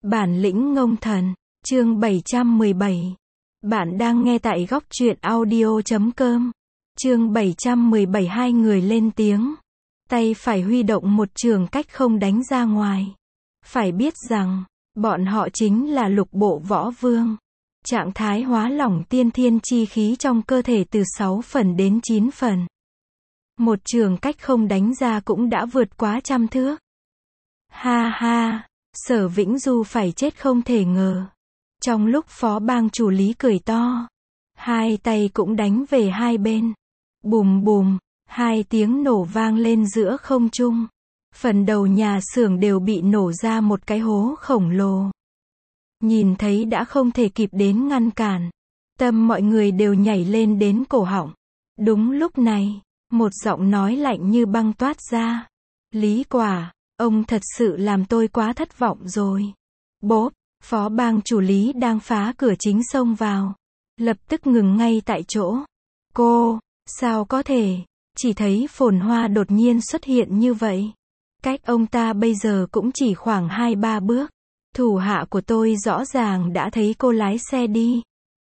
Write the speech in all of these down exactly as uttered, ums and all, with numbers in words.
Bản lĩnh ngông thần, chương bảy trăm mười bảy. Bạn đang nghe tại góc truyện audio chấm com. Chương bảy trăm mười bảy. Hai người lên tiếng. Tay phải huy động một trường cách không đánh ra ngoài. Phải biết rằng, bọn họ chính là lục bộ võ vương. Trạng thái hóa lỏng tiên thiên chi khí trong cơ thể từ sáu phần đến chín phần. Một trường cách không đánh ra cũng đã vượt quá trăm thước. Ha ha, Sở Vĩnh Du phải chết không thể ngờ. Trong lúc phó bang chủ Lý cười to, hai tay cũng đánh về hai bên. Bùm bùm, hai tiếng nổ vang lên giữa không trung. Phần đầu nhà xưởng đều bị nổ ra một cái hố khổng lồ. Nhìn thấy đã không thể kịp đến ngăn cản. Tâm mọi người đều nhảy lên đến cổ họng. Đúng lúc này, một giọng nói lạnh như băng toát ra. Lý Quả, ông thật sự làm tôi quá thất vọng rồi. Bốp, phó bang chủ Lý đang phá cửa chính xông vào. Lập tức ngừng ngay tại chỗ. Cô, sao có thể, chỉ thấy Phồn Hoa đột nhiên xuất hiện như vậy. Cách ông ta bây giờ cũng chỉ khoảng hai ba bước. Thủ hạ của tôi rõ ràng đã thấy cô lái xe đi.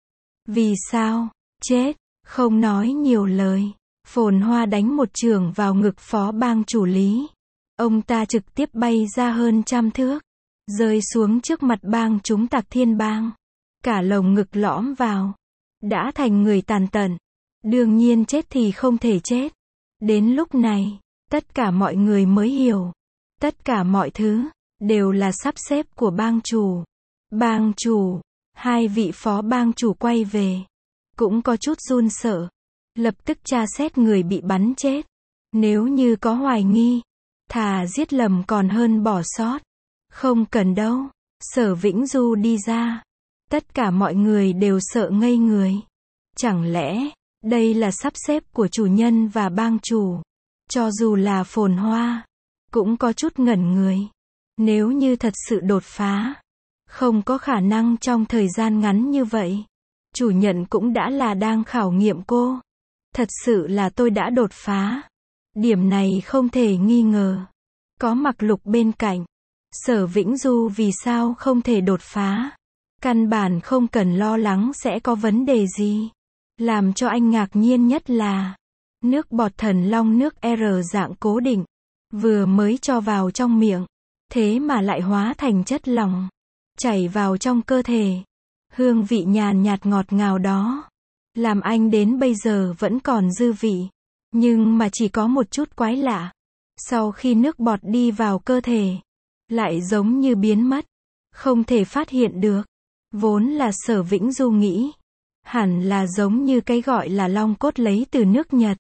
Vì sao? Chết, không nói nhiều lời. Phồn Hoa đánh một chưởng vào ngực phó bang chủ Lý. Ông ta trực tiếp bay ra hơn trăm thước. Rơi xuống trước mặt bang chúng Tạc Thiên Bang. Cả lồng ngực lõm vào. Đã thành người tàn tận. Đương nhiên chết thì không thể chết. Đến lúc này, tất cả mọi người mới hiểu. Tất cả mọi thứ, đều là sắp xếp của bang chủ. Bang chủ, hai vị phó bang chủ quay về. Cũng có chút run sợ. Lập tức tra xét người bị bắn chết. Nếu như có hoài nghi, thà giết lầm còn hơn bỏ sót. Không cần đâu. Sở Vĩnh Du đi ra. Tất cả mọi người đều sợ ngây người. Chẳng lẽ, đây là sắp xếp của chủ nhân và bang chủ. Cho dù là Phồn Hoa, cũng có chút ngẩn người. Nếu như thật sự đột phá, không có khả năng trong thời gian ngắn như vậy. Chủ nhận cũng đã là đang khảo nghiệm cô. Thật sự là tôi đã đột phá. Điểm này không thể nghi ngờ. Có Mặc Lục bên cạnh. Sở Vĩnh Du vì sao không thể đột phá? Căn bản không cần lo lắng sẽ có vấn đề gì. Làm cho anh ngạc nhiên nhất là nước bọt thần long nước R dạng cố định. Vừa mới cho vào trong miệng. Thế mà lại hóa thành chất lỏng. Chảy vào trong cơ thể. Hương vị nhàn nhạt ngọt ngào đó. Làm anh đến bây giờ vẫn còn dư vị. Nhưng mà chỉ có một chút quái lạ. Sau khi nước bọt đi vào cơ thể, lại giống như biến mất. Không thể phát hiện được. Vốn là Sở Vĩnh Du nghĩ. Hẳn là giống như cái gọi là long cốt lấy từ nước Nhật.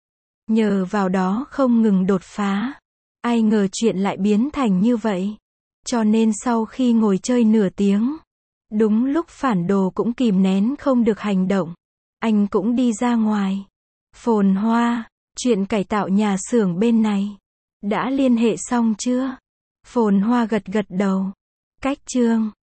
Nhờ vào đó không ngừng đột phá. Ai ngờ chuyện lại biến thành như vậy. Cho nên sau khi ngồi chơi nửa tiếng, đúng lúc phản đồ cũng kìm nén không được hành động. Anh cũng đi ra ngoài. Phồn Hoa, chuyện cải tạo nhà xưởng bên này, đã liên hệ xong chưa? Phồn Hoa gật gật đầu. Cách chương